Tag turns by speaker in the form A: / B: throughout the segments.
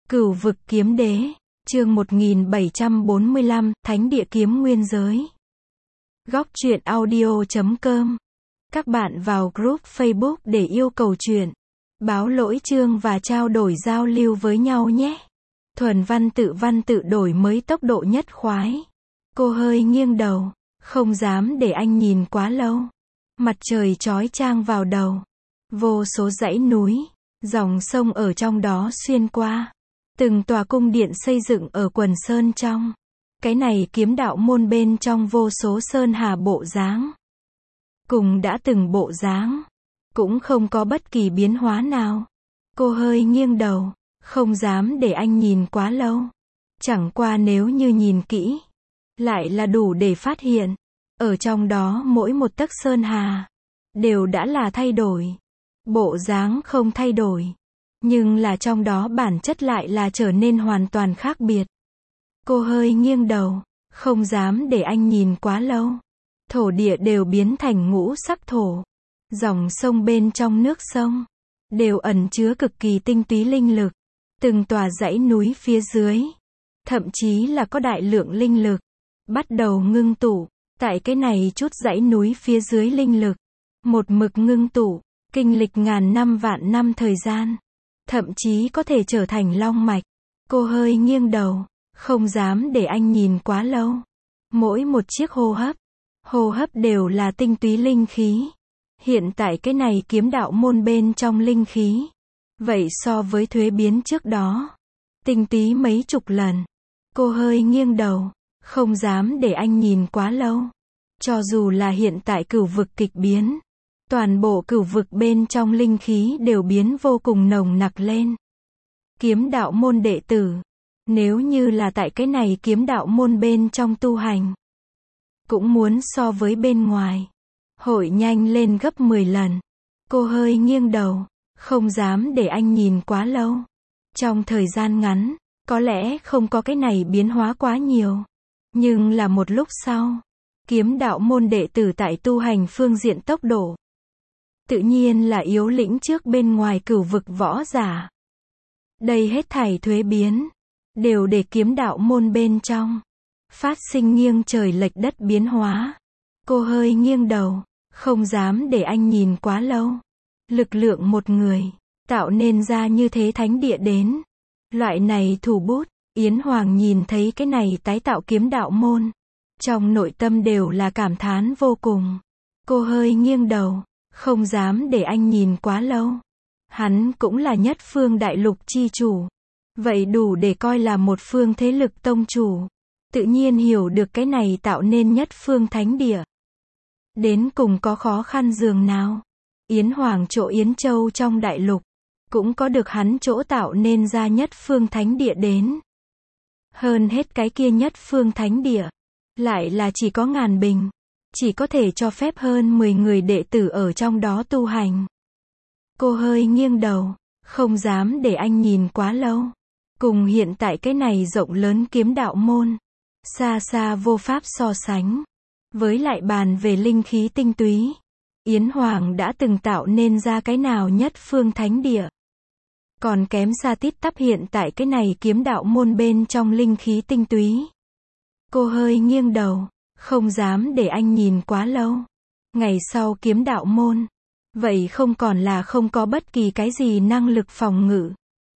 A: Cửu vực kiếm đế, chương 1745, Thánh địa kiếm nguyên giới. Góc truyện audio.com. Các bạn vào group Facebook để yêu cầu truyện, báo lỗi chương và trao đổi giao lưu với nhau nhé. Thuần văn tự đổi mới tốc độ nhất khoái. Cô hơi nghiêng đầu, không dám để anh nhìn quá lâu. Mặt trời chói chang vào đầu. Vô số dãy núi, dòng sông ở trong đó xuyên qua. Từng tòa cung điện xây dựng ở quần sơn trong. Cái này kiếm đạo môn bên trong vô số sơn hà bộ dáng. Cùng đã từng bộ dáng. Cũng không có bất kỳ biến hóa nào. Cô hơi nghiêng đầu, không dám để anh nhìn quá lâu. Chẳng qua nếu như nhìn kỹ, lại là đủ để phát hiện. Ở trong đó mỗi một tấc sơn hà, đều đã là thay đổi. Bộ dáng không thay đổi. Nhưng là trong đó bản chất lại là trở nên hoàn toàn khác biệt. Cô hơi nghiêng đầu, không dám để anh nhìn quá lâu. Thổ địa đều biến thành ngũ sắc thổ. Dòng sông bên trong nước sông, đều ẩn chứa cực kỳ tinh túy linh lực. Từng tòa dãy núi phía dưới, thậm chí là có đại lượng linh lực, bắt đầu ngưng tụ. Tại cái này chút dãy núi phía dưới linh lực, một mực ngưng tụ, kinh lịch ngàn năm vạn năm thời gian. Thậm chí có thể trở thành long mạch. Cô hơi nghiêng đầu, không dám để anh nhìn quá lâu. Mỗi một chiếc hô hấp đều là tinh túy linh khí. Hiện tại cái này kiếm đạo môn bên trong linh khí, vậy so với thuế biến trước đó, tinh túy mấy chục lần. Cô hơi nghiêng đầu, không dám để anh nhìn quá lâu. Cho dù là hiện tại cửu vực kịch biến, toàn bộ cửu vực bên trong linh khí đều biến vô cùng nồng nặc lên. Kiếm đạo môn đệ tử, nếu như là tại cái này kiếm đạo môn bên trong tu hành, cũng muốn so với bên ngoài, hội nhanh lên gấp 10 lần. Cô hơi nghiêng đầu, không dám để anh nhìn quá lâu. Trong thời gian ngắn, có lẽ không có cái này biến hóa quá nhiều. Nhưng là một lúc sau, kiếm đạo môn đệ tử tại tu hành phương diện tốc độ, tự nhiên là yếu lĩnh trước bên ngoài cửu vực võ giả. Đây hết thảy thuế biến, đều để kiếm đạo môn bên trong, phát sinh nghiêng trời lệch đất biến hóa. Cô hơi nghiêng đầu, không dám để anh nhìn quá lâu. Lực lượng một người, tạo nên ra như thế thánh địa đến. Loại này thủ bút, Yến Hoàng nhìn thấy cái này tái tạo kiếm đạo môn. Trong nội tâm đều là cảm thán vô cùng. Cô hơi nghiêng đầu, không dám để anh nhìn quá lâu. Hắn cũng là nhất phương đại lục chi chủ. Vậy đủ để coi là một phương thế lực tông chủ. Tự nhiên hiểu được cái này tạo nên nhất phương thánh địa. Đến cùng có khó khăn dường nào. Yến Hoàng chỗ Yến Châu trong đại lục, cũng có được hắn chỗ tạo nên ra nhất phương thánh địa đến. Hơn hết cái kia nhất phương thánh địa, lại là chỉ có ngàn bình. Chỉ có thể cho phép hơn 10 người đệ tử ở trong đó tu hành. Cô hơi nghiêng đầu, không dám để anh nhìn quá lâu. Cùng hiện tại cái này rộng lớn kiếm đạo môn, xa xa vô pháp so sánh. Với lại bàn về linh khí tinh túy, Yến Hoàng đã từng tạo nên ra cái nào nhất phương thánh địa. Còn kém xa tít tắp hiện tại cái này kiếm đạo môn bên trong linh khí tinh túy. Cô hơi nghiêng đầu, không dám để anh nhìn quá lâu. Ngày sau kiếm đạo môn, vậy không còn là không có bất kỳ cái gì năng lực phòng ngự.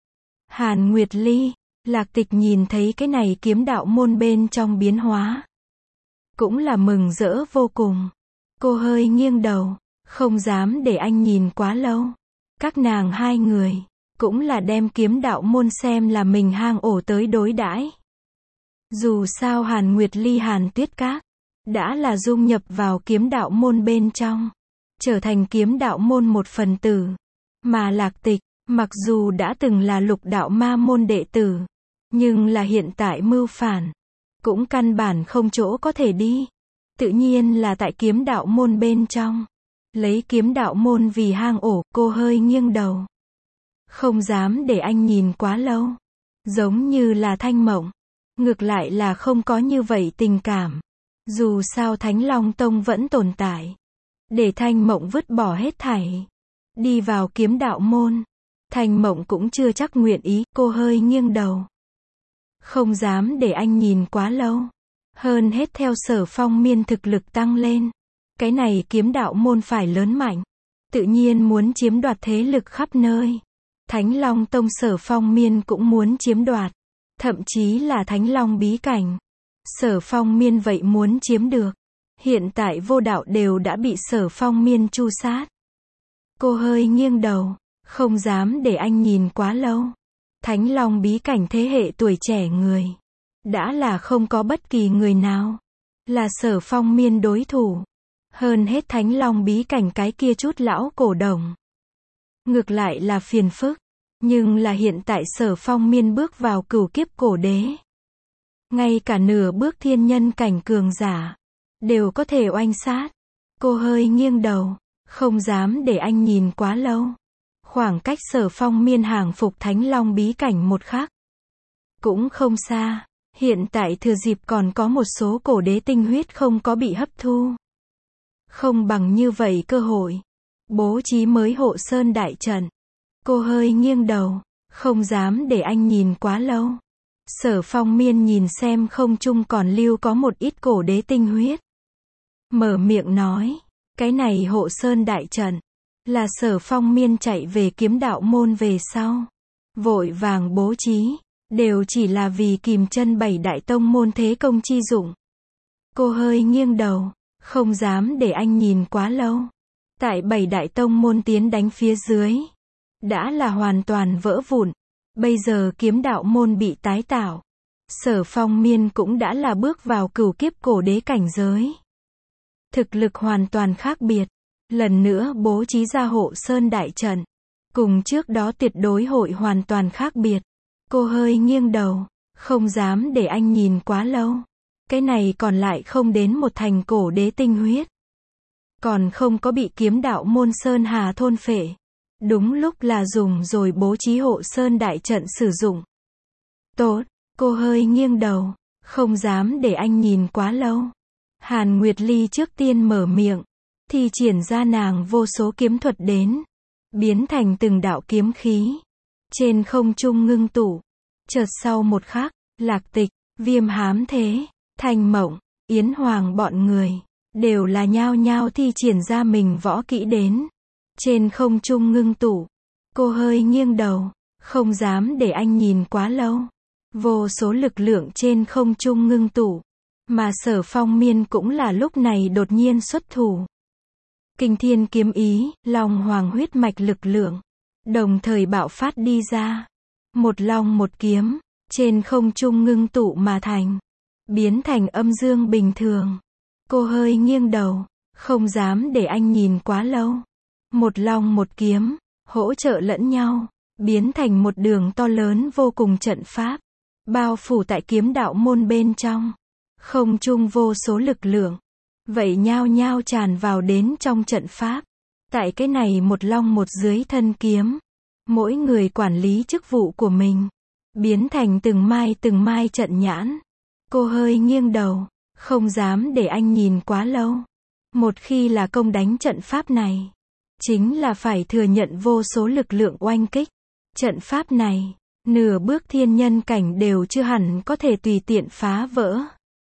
A: Hàn Nguyệt Ly, Lạc Tịch nhìn thấy cái này kiếm đạo môn bên trong biến hóa, cũng là mừng rỡ vô cùng. Cô hơi nghiêng đầu, không dám để anh nhìn quá lâu. Các nàng hai người, cũng là đem kiếm đạo môn xem là mình hang ổ tới đối đãi. Dù sao Hàn Nguyệt Ly Hàn Tuyết Các, đã là dung nhập vào kiếm đạo môn bên trong, trở thành kiếm đạo môn một phần tử. Mà Lạc Tịch, mặc dù đã từng là lục đạo ma môn đệ tử, nhưng là hiện tại mưu phản, cũng căn bản không chỗ có thể đi. Tự nhiên là tại kiếm đạo môn bên trong, lấy kiếm đạo môn vì hang ổ. Cô hơi nghiêng đầu, không dám để anh nhìn quá lâu. Giống như là Thanh Mộng, ngược lại là không có như vậy tình cảm. Dù sao Thánh Long Tông vẫn tồn tại, để Thanh Mộng vứt bỏ hết thảy, đi vào kiếm đạo môn. Thành Mộng cũng chưa chắc nguyện ý, cô hơi nghiêng đầu. Không dám để anh nhìn quá lâu. Hơn hết theo Sở Phong Miên thực lực tăng lên. Cái này kiếm đạo môn phải lớn mạnh. Tự nhiên muốn chiếm đoạt thế lực khắp nơi. Thánh Long Tông Sở Phong Miên cũng muốn chiếm đoạt. Thậm chí là Thánh Long bí cảnh. Sở Phong Miên vậy muốn chiếm được. Hiện tại vô đạo đều đã bị Sở Phong Miên tru sát. Cô hơi nghiêng đầu. Không dám để anh nhìn quá lâu. Thánh Long bí cảnh thế hệ tuổi trẻ người. Đã là không có bất kỳ người nào. Là Sở Phong Miên đối thủ. Hơn hết Thánh Long bí cảnh cái kia chút lão cổ đồng. Ngược lại là phiền phức. Nhưng là hiện tại Sở Phong Miên bước vào cửu kiếp cổ đế. Ngay cả nửa bước thiên nhân cảnh cường giả. Đều có thể oanh sát. Cô hơi nghiêng đầu. Không dám để anh nhìn quá lâu. Khoảng cách Sở Phong Miên hàng phục Thánh Long bí cảnh một khắc. Cũng không xa. Hiện tại thừa dịp còn có một số cổ đế tinh huyết không có bị hấp thu. Không bằng như vậy cơ hội. Bố trí mới hộ sơn đại trận. Cô hơi nghiêng đầu. Không dám để anh nhìn quá lâu. Sở Phong Miên nhìn xem không trung còn lưu có một ít cổ đế tinh huyết. Mở miệng nói. Cái này hộ sơn đại trận. Là Sở Phong Miên chạy về kiếm đạo môn về sau. Vội vàng bố trí. Đều chỉ là vì kìm chân 7 đại tông môn thế công chi dụng. Cô hơi nghiêng đầu. Không dám để anh nhìn quá lâu. Tại 7 đại tông môn tiến đánh phía dưới. Đã là hoàn toàn vỡ vụn. Bây giờ kiếm đạo môn bị tái tạo. Sở Phong Miên cũng đã là bước vào cửu kiếp cổ đế cảnh giới. Thực lực hoàn toàn khác biệt. Lần nữa bố trí ra hộ sơn đại trận. Cùng trước đó tuyệt đối hội hoàn toàn khác biệt. Cô hơi nghiêng đầu. Không dám để anh nhìn quá lâu. Cái này còn lại không đến một thành cổ đế tinh huyết. Còn không có bị kiếm đạo môn Sơn Hà thôn phệ. Đúng lúc là dùng rồi bố trí hộ sơn đại trận sử dụng. Tốt, cô hơi nghiêng đầu. Không dám để anh nhìn quá lâu. Hàn Nguyệt Ly trước tiên mở miệng. Thi triển ra nàng vô số kiếm thuật đến. Biến thành từng đạo kiếm khí. Trên không trung ngưng tụ. Chợt sau một khắc, Lạc Tịch, Viêm Hám Thế, Thành Mộng, Yến Hoàng bọn người. Đều là nhao nhao thi triển ra mình võ kỹ đến. Trên không trung ngưng tụ. Cô hơi nghiêng đầu. Không dám để anh nhìn quá lâu. Vô số lực lượng trên không trung ngưng tụ. Mà Sở Phong Miên cũng là lúc này đột nhiên xuất thủ. Kinh thiên kiếm ý, long hoàng huyết mạch lực lượng. Đồng thời bạo phát đi ra. Một long một kiếm. Trên không trung ngưng tụ mà thành. Biến thành âm dương bình thường. Cô hơi nghiêng đầu. Không dám để anh nhìn quá lâu. Một long một kiếm. Hỗ trợ lẫn nhau. Biến thành một đường to lớn vô cùng trận pháp. Bao phủ tại kiếm đạo môn bên trong. Không trung vô số lực lượng. Vậy nhao nhao tràn vào đến trong trận pháp. Tại cái này một long một dưới thân kiếm. Mỗi người quản lý chức vụ của mình. Biến thành từng mai trận nhãn. Cô hơi nghiêng đầu. Không dám để anh nhìn quá lâu. Một khi là công đánh trận pháp này. Chính là phải thừa nhận vô số lực lượng oanh kích. Trận pháp này. Nửa bước thiên nhân cảnh đều chưa hẳn có thể tùy tiện phá vỡ.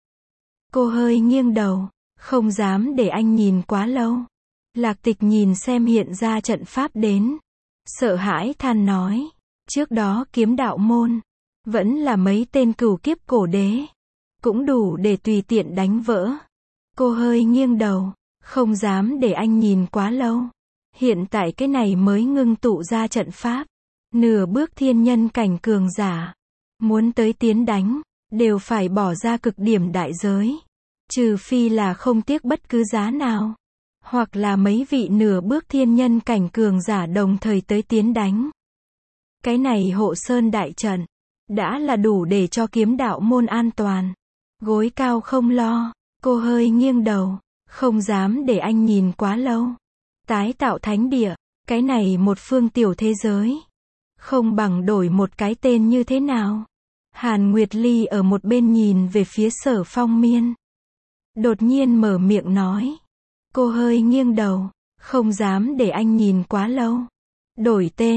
A: Cô hơi nghiêng đầu. Không dám để anh nhìn quá lâu. Lạc Tịch nhìn xem hiện ra trận pháp đến. Sợ hãi than nói. Trước đó kiếm đạo môn. Vẫn là mấy tên cửu kiếp cổ đế. Cũng đủ để tùy tiện đánh vỡ. Cô hơi nghiêng đầu. Không dám để anh nhìn quá lâu. Hiện tại cái này mới ngưng tụ ra trận pháp. Nửa bước thiên nhân cảnh cường giả. Muốn tới tiến đánh. Đều phải bỏ ra cực điểm đại giới. Trừ phi là không tiếc bất cứ giá nào. Hoặc là mấy vị nửa bước thiên nhân cảnh cường giả đồng thời tới tiến đánh. Cái này hộ sơn đại trận. Đã là đủ để cho kiếm đạo môn an toàn. Gối cao không lo. Cô hơi nghiêng đầu. Không dám để anh nhìn quá lâu. Tái tạo thánh địa. Cái này một phương tiểu thế giới. Không bằng đổi một cái tên như thế nào. Hàn Nguyệt Ly ở một bên nhìn về phía Sở Phong Miên. Đột nhiên mở miệng nói. Cô hơi nghiêng đầu. Không dám để anh nhìn quá lâu. Đổi tên.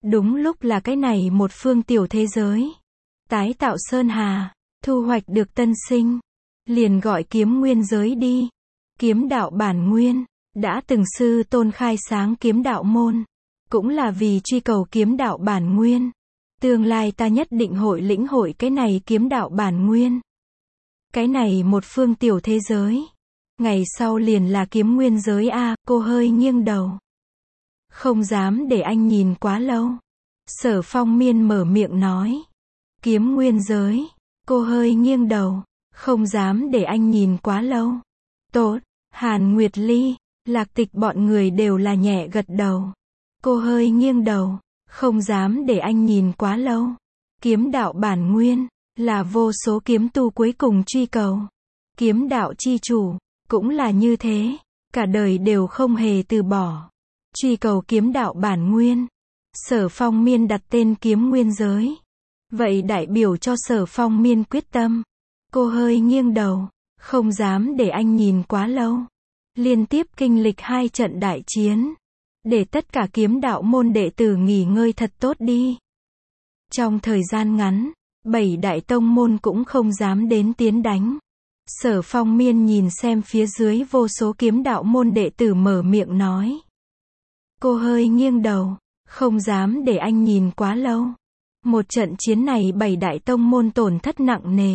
A: Đúng lúc là cái này một phương tiểu thế giới. Tái tạo sơn hà, thu hoạch được tân sinh. Liền gọi kiếm nguyên giới đi. Kiếm đạo bản nguyên, đã từng sư tôn khai sáng kiếm đạo môn. Cũng là vì truy cầu kiếm đạo bản nguyên. Tương lai ta nhất định hội lĩnh hội cái này kiếm đạo bản nguyên. Cái này một phương tiểu thế giới. Ngày sau liền là kiếm nguyên giới a. Cô hơi nghiêng đầu. Không dám để anh nhìn quá lâu. Sở Phong Miên mở miệng nói. Kiếm nguyên giới. Cô hơi nghiêng đầu. Không dám để anh nhìn quá lâu. Tốt. Hàn Nguyệt Ly, Lạc Tịch bọn người đều là nhẹ gật đầu. Cô hơi nghiêng đầu. Không dám để anh nhìn quá lâu. Kiếm đạo bản nguyên, là vô số kiếm tu cuối cùng truy cầu. Kiếm đạo chi chủ, cũng là như thế. Cả đời đều không hề từ bỏ. Truy cầu kiếm đạo bản nguyên. Sở Phong Miên đặt tên kiếm nguyên giới. Vậy đại biểu cho Sở Phong Miên quyết tâm. Cô hơi nghiêng đầu. Không dám để anh nhìn quá lâu. Liên tiếp kinh lịch 2 trận đại chiến. Để tất cả kiếm đạo môn đệ tử nghỉ ngơi thật tốt đi. Trong thời gian ngắn, 7 đại tông môn cũng không dám đến tiến đánh. Sở Phong Miên nhìn xem phía dưới vô số kiếm đạo môn đệ tử mở miệng nói. Cô hơi nghiêng đầu, không dám để anh nhìn quá lâu. Một trận chiến này 7 đại tông môn tổn thất nặng nề.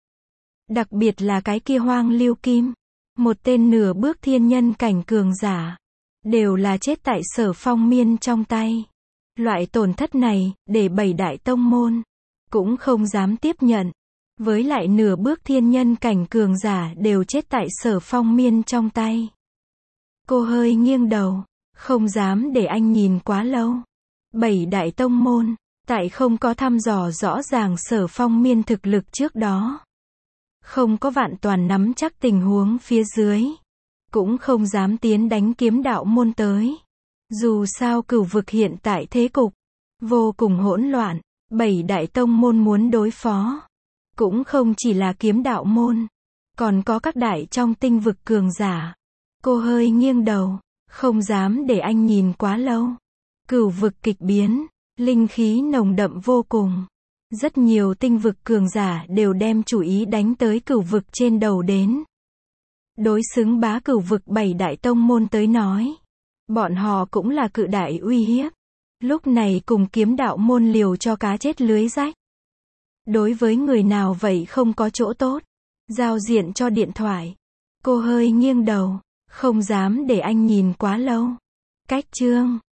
A: Đặc biệt là cái kia Hoang Lưu Kim, một tên nửa bước thiên nhân cảnh cường giả, đều là chết tại Sở Phong Miên trong tay. Loại tổn thất này, để 7 đại tông môn cũng không dám tiếp nhận. Với lại nửa bước thiên nhân cảnh cường giả đều chết tại Sở Phong Miên trong tay. Cô hơi nghiêng đầu, không dám để anh nhìn quá lâu. 7 đại tông môn, tại không có thăm dò rõ ràng Sở Phong Miên thực lực trước đó, không có vạn toàn nắm chắc tình huống phía dưới, cũng không dám tiến đánh kiếm đạo môn tới. Dù sao Cửu vực hiện tại thế cục vô cùng hỗn loạn, 7 đại tông môn muốn đối phó, cũng không chỉ là kiếm đạo môn, còn có các đại trong tinh vực cường giả. Cô hơi nghiêng đầu, không dám để anh nhìn quá lâu. Cửu vực kịch biến, linh khí nồng đậm vô cùng. Rất nhiều tinh vực cường giả đều đem chủ ý đánh tới cửu vực trên đầu đến. Đối xứng bá cửu vực 7 đại tông môn tới nói, bọn họ cũng là cự đại uy hiếp. Lúc này cùng kiếm đạo môn liều cho cá chết lưới rách. Đối với người nào vậy không có chỗ tốt. Giao diện cho điện thoại. Cô hơi nghiêng đầu, không dám để anh nhìn quá lâu. Cách chương